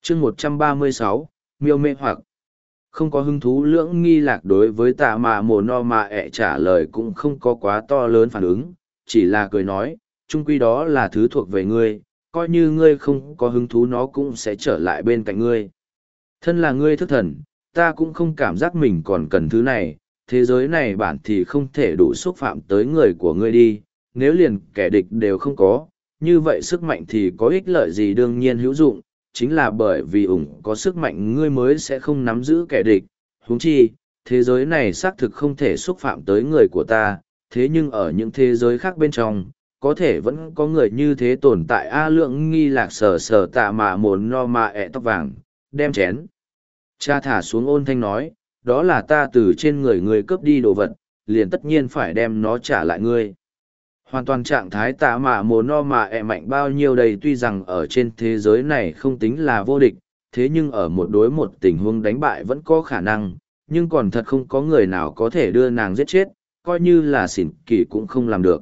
chương 136, miêu mê hoặc. Không có hứng thú lưỡng nghi lạc đối với tạ mạ mồ no mạ ẹ trả lời cũng không có quá to lớn phản ứng, chỉ là cười nói, chung quy đó là thứ thuộc về ngươi, coi như ngươi không có hứng thú nó cũng sẽ trở lại bên cạnh ngươi. Thân là ngươi thức thần, ta cũng không cảm giác mình còn cần thứ này, thế giới này bản thì không thể đủ xúc phạm tới người của ngươi đi, nếu liền kẻ địch đều không có, như vậy sức mạnh thì có ích lợi gì đương nhiên hữu dụng, chính là bởi vì có sức mạnh ngươi mới sẽ không nắm giữ kẻ địch, huống chi, thế giới này xác thực không thể xúc phạm tới người của ta, thế nhưng ở những thế giới khác bên trong, có thể vẫn có người như thế tồn tại a lượng nghi lạc sờ sờ tạ mạ mồn no mạ ẹ tóc vàng, đem chén. Cha thả xuống ôn thanh nói, đó là ta từ trên người ngươi cướp đi đồ vật, liền tất nhiên phải đem nó trả lại ngươi. Hoàn toàn trạng thái tạ mạ mồ no mạ ẹ mạnh bao nhiêu đây tuy rằng ở trên thế giới này không tính là vô địch, thế nhưng ở một đối một tình huống đánh bại vẫn có khả năng, nhưng còn thật không có người nào có thể đưa nàng giết chết, coi như là xỉn kỳ cũng không làm được.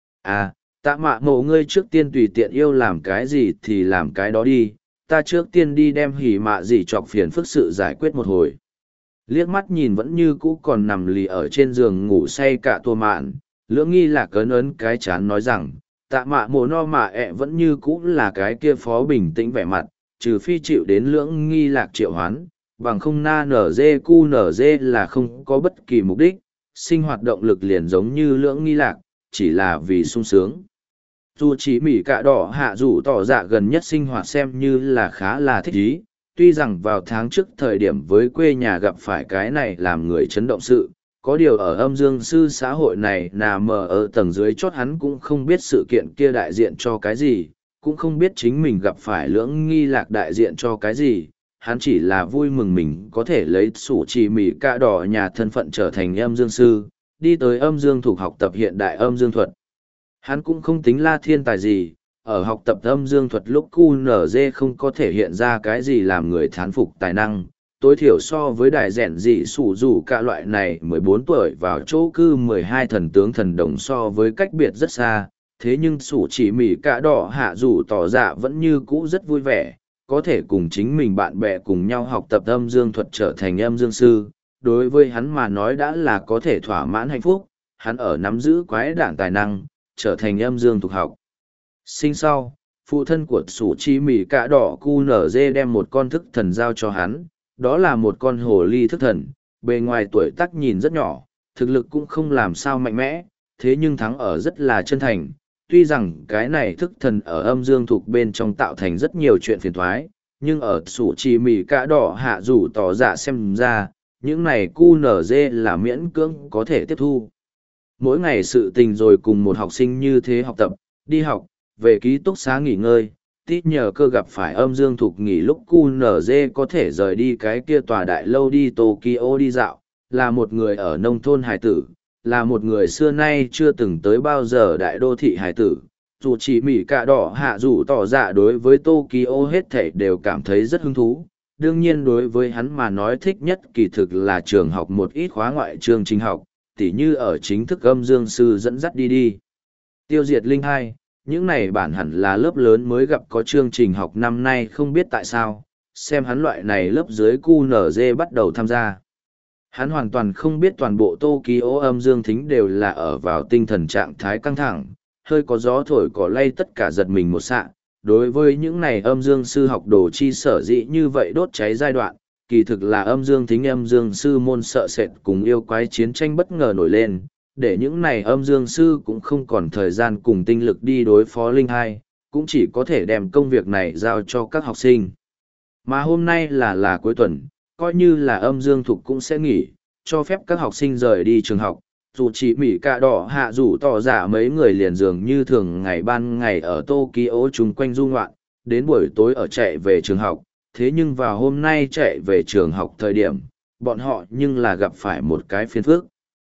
À, tạ mạ mồ ngươi trước tiên tùy tiện yêu làm cái gì thì làm cái đó đi, ta trước tiên đi đem hỉ mạ gì chọc phiền phức sự giải quyết một hồi. Liếc mắt nhìn vẫn như cũ còn nằm lì ở trên giường ngủ say cả tua mạn, lưỡng nghi lạc ấn ấn cái chán nói rằng, tạ mạ mồ no mạ ẹ vẫn như cũ là cái kia phó bình tĩnh vẻ mặt, trừ phi chịu đến lưỡng nghi lạc triệu hoán, bằng không na nở dê cu nở dê là không có bất kỳ mục đích, sinh hoạt động lực liền giống như lưỡng nghi lạc, chỉ là vì sung sướng. Dù chỉ mỉ cạ đỏ hạ dù tỏ dạ gần nhất sinh hoạt xem như là khá là thích ý, tuy rằng vào tháng trước thời điểm với quê nhà gặp phải cái này làm người chấn động sự, có điều ở âm dương sư xã hội này nằm ở tầng dưới chót hắn cũng không biết sự kiện kia đại diện cho cái gì, cũng không biết chính mình gặp phải lưỡng nghi lạc đại diện cho cái gì, hắn chỉ là vui mừng mình có thể lấy sủ chỉ mỉ cạ đỏ nhà thân phận trở thành âm dương sư, đi tới âm dương thuộc học tập hiện đại âm dương thuật. Hắn cũng không tính là thiên tài gì, ở học tập âm dương thuật lúc QNZ không có thể hiện ra cái gì làm người thán phục tài năng, tối thiểu so với đại rèn dị sủ dù cả loại này 14 tuổi vào chỗ cư 12 thần tướng thần đồng so với cách biệt rất xa, thế nhưng sủ chỉ mỉ cả đỏ hạ dù tỏ dạ vẫn như cũ rất vui vẻ, có thể cùng chính mình bạn bè cùng nhau học tập âm dương thuật trở thành âm dương sư, đối với hắn mà nói đã là có thể thỏa mãn hạnh phúc, hắn ở nắm giữ quái đản tài năng, trở thành âm dương thuộc học. Sinh sau, phụ thân của sủ chi mỉ cả đỏ cu nở dê đem một con thức thần giao cho hắn, đó là một con hồ ly thức thần, bề ngoài tuổi tác nhìn rất nhỏ, thực lực cũng không làm sao mạnh mẽ, thế nhưng thắng ở rất là chân thành. Tuy rằng cái này thức thần ở âm dương thuộc bên trong tạo thành rất nhiều chuyện phiền thoái, nhưng ở sủ chi mỉ cả đỏ hạ rủ tỏ dạ xem ra, những này cu nở dê là miễn cưỡng có thể tiếp thu. Mỗi ngày sự tình rồi cùng một học sinh như thế học tập, đi học, về ký túc xá nghỉ ngơi, tít nhờ cơ gặp phải âm dương thục nghỉ lúc QNZ có thể rời đi cái kia tòa đại lâu đi Tokyo đi dạo, là một người ở nông thôn hải tử, là một người xưa nay chưa từng tới bao giờ đại đô thị hải tử. Dù chỉ mỉ cả đỏ hạ dù tỏ dạ đối với Tokyo hết thảy đều cảm thấy rất hứng thú. Đương nhiên đối với hắn mà nói thích nhất kỳ thực là trường học một ít khóa ngoại chương trình học, tỉ như ở chính thức âm dương sư dẫn dắt đi. Tiêu diệt linh hai, những này bản hẳn là lớp lớn mới gặp có chương trình học năm nay không biết tại sao, xem hắn loại này lớp dưới QNZ bắt đầu tham gia. Hắn hoàn toàn không biết toàn bộ Tokyo âm dương thính đều là ở vào tinh thần trạng thái căng thẳng, hơi có gió thổi cỏ lay tất cả giật mình một xạ. Đối với những này âm dương sư học đồ chi sở dĩ như vậy đốt cháy giai đoạn, kỳ thực là âm dương thính âm dương sư môn sợ sệt cùng yêu quái chiến tranh bất ngờ nổi lên, để những này âm dương sư cũng không còn thời gian cùng tinh lực đi đối phó linh hai, cũng chỉ có thể đem công việc này giao cho các học sinh. Mà hôm nay là cuối tuần, coi như là âm dương thục cũng sẽ nghỉ, cho phép các học sinh rời đi trường học, dù chỉ mỉ cả đỏ hạ rủ tỏ giả mấy người liền dường như thường ngày ban ngày ở Tokyo chung quanh du ngoạn, đến buổi tối ở chạy về trường học, thế nhưng vào hôm nay chạy về trường học thời điểm, bọn họ nhưng là gặp phải một cái phiền phức.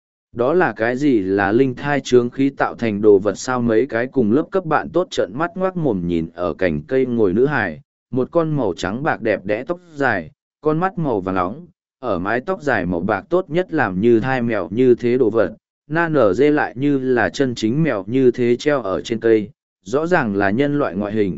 Đó là cái gì là linh thai chướng khí tạo thành đồ vật sao mấy cái cùng lớp cấp bạn tốt trợn mắt ngoác mồm nhìn ở cành cây ngồi nữ hài, một con màu trắng bạc đẹp đẽ tóc dài, con mắt màu vàng óng, ở mái tóc dài màu bạc tốt nhất làm như thai mèo như thế đồ vật, na nở dê lại như là chân chính mèo như thế treo ở trên cây, rõ ràng là nhân loại ngoại hình,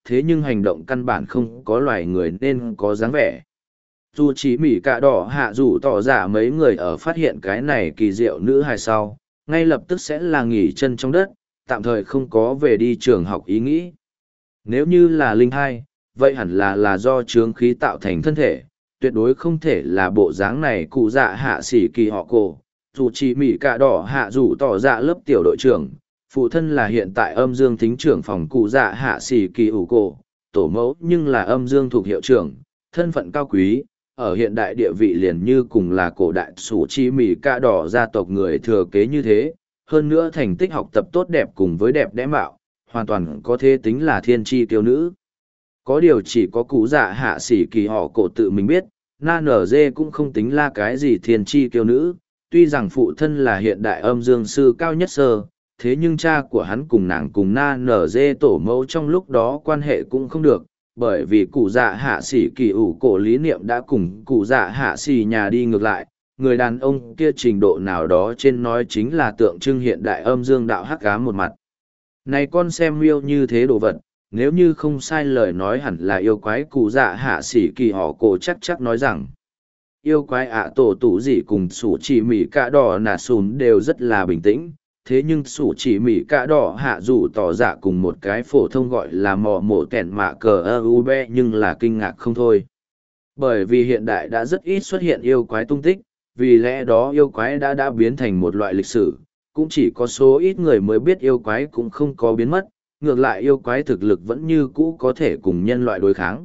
thế nhưng hành động căn bản không có loài người nên có dáng vẻ. Dù chỉ mỉ cả đỏ hạ dù tỏ giả mấy người ở phát hiện cái này kỳ diệu nữ hài sau, ngay lập tức sẽ là nghỉ chân trong đất, tạm thời không có về đi trường học ý nghĩ. Nếu như là linh hai, vậy hẳn là do chướng khí tạo thành thân thể, tuyệt đối không thể là bộ dáng này cụ dạ hạ xỉ kỳ họ cổ. Dù chỉ mỉ cả đỏ hạ dù tỏ dạ lớp tiểu đội trưởng, phụ thân là hiện tại âm dương thính trưởng phòng cụ dạ hạ xỉ kỳ ủ cổ, tổ mẫu nhưng là âm dương thuộc hiệu trưởng, thân phận cao quý, ở hiện đại địa vị liền như cùng là cổ đại sủ chi mỉ cả đỏ gia tộc người thừa kế như thế, hơn nữa thành tích học tập tốt đẹp cùng với đẹp đẽ mạo, hoàn toàn có thể tính là thiên tri tiêu nữ. Có điều chỉ có cụ dạ hạ xỉ kỳ họ cổ tự mình biết, na nở dê cũng không tính là cái gì thiên tri tiêu nữ, tuy rằng phụ thân là hiện đại âm dương sư cao nhất sơ, thế nhưng cha của hắn cùng nàng cùng na nở dê tổ mẫu trong lúc đó quan hệ cũng không được, bởi vì cụ dạ hạ xỉ kỳ ủ cổ lý niệm đã cùng cụ dạ hạ xỉ nhà đi ngược lại, người đàn ông kia trình độ nào đó trên nói chính là tượng trưng hiện đại âm dương đạo hắc ám một mặt. Này con xem miêu như thế đồ vật, nếu như không sai lời nói hẳn là yêu quái cụ dạ hạ xỉ kỳ họ cổ chắc nói rằng yêu quái ạ tổ tủ gì cùng sủ chỉ mỉ cả đỏ nà sùn đều rất là bình tĩnh, thế nhưng sủ chỉ mỉ cả đỏ hạ dù tỏ dạ cùng một cái phổ thông gọi là mò mổ kẻn mạ cờ ơ u be nhưng là kinh ngạc không thôi. Bởi vì hiện đại đã rất ít xuất hiện yêu quái tung tích, vì lẽ đó yêu quái đã biến thành một loại lịch sử, cũng chỉ có số ít người mới biết yêu quái cũng không có biến mất, ngược lại yêu quái thực lực vẫn như cũ có thể cùng nhân loại đối kháng.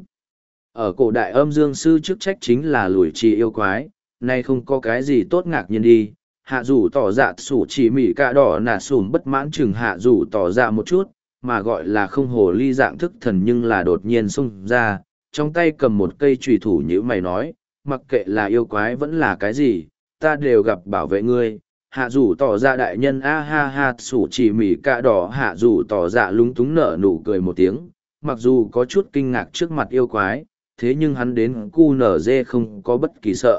Ở cổ đại âm dương sư chức trách chính là lùi trì yêu quái, nay không có cái gì tốt ngạc nhiên đi. Hạ dù tỏ dạ sủ chỉ mỉ cả đỏ nà sùn bất mãn chừng hạ dù tỏ dạ một chút, mà gọi là không hồ ly dạng thức thần nhưng là đột nhiên xông ra, trong tay cầm một cây trùy thủ như mày nói, mặc kệ là yêu quái vẫn là cái gì, ta đều gặp bảo vệ ngươi. Hạ dù tỏ ra đại nhân a ha ha sủ chỉ mỉ cả đỏ hạ dù tỏ dạ lúng túng nở nụ cười một tiếng, mặc dù có chút kinh ngạc trước mặt yêu quái, thế nhưng hắn đến cu nở dê không có bất kỳ sợ.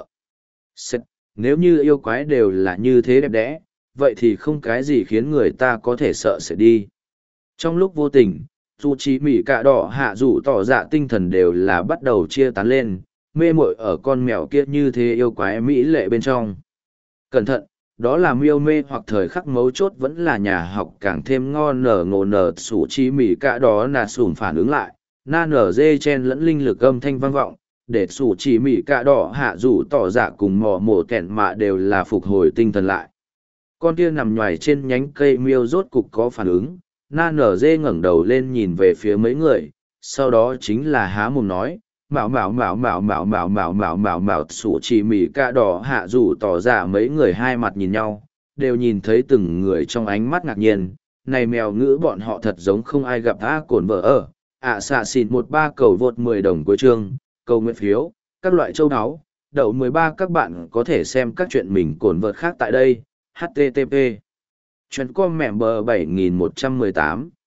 Nếu như yêu quái đều là như thế đẹp đẽ, vậy thì không cái gì khiến người ta có thể sợ sẽ đi. Trong lúc vô tình, dù chỉ mỉ cả đỏ hạ dù tỏ dạ tinh thần đều là bắt đầu chia tán lên, mê muội ở con mèo kia như thế yêu quái mỹ lệ bên trong. Cẩn thận, đó là miêu mê hoặc thời khắc mấu chốt vẫn là nhà học càng thêm ngon nở ngộ nở sủ chi mỉ cả đó là sủn phản ứng lại, na nở dê chen lẫn linh lực âm thanh vang vọng, để sủ chỉ mỉ cả đỏ hạ dù tỏ dạ cùng mò mổ kẹn mạ đều là phục hồi tinh thần lại. Con kia nằm nhoài trên nhánh cây miêu rốt cục có phản ứng, na nở dê ngẩng đầu lên nhìn về phía mấy người, sau đó chính là há mồm nói, mạo sủ chỉ mỉ cả đỏ hạ dù tỏ dạ mấy người hai mặt nhìn nhau, đều nhìn thấy từng người trong ánh mắt ngạc nhiên, này mèo ngữ bọn họ thật giống không ai gặp cồn vợ ở. Xạ xịn 13 cầu vượt 10 đồng cuối chương, cầu nguyện phiếu, các loại châu áo, đậu 13 các bạn có thể xem các chuyện mình cồn vợt khác tại đây, http. Chuyện com mẹ bờ 7118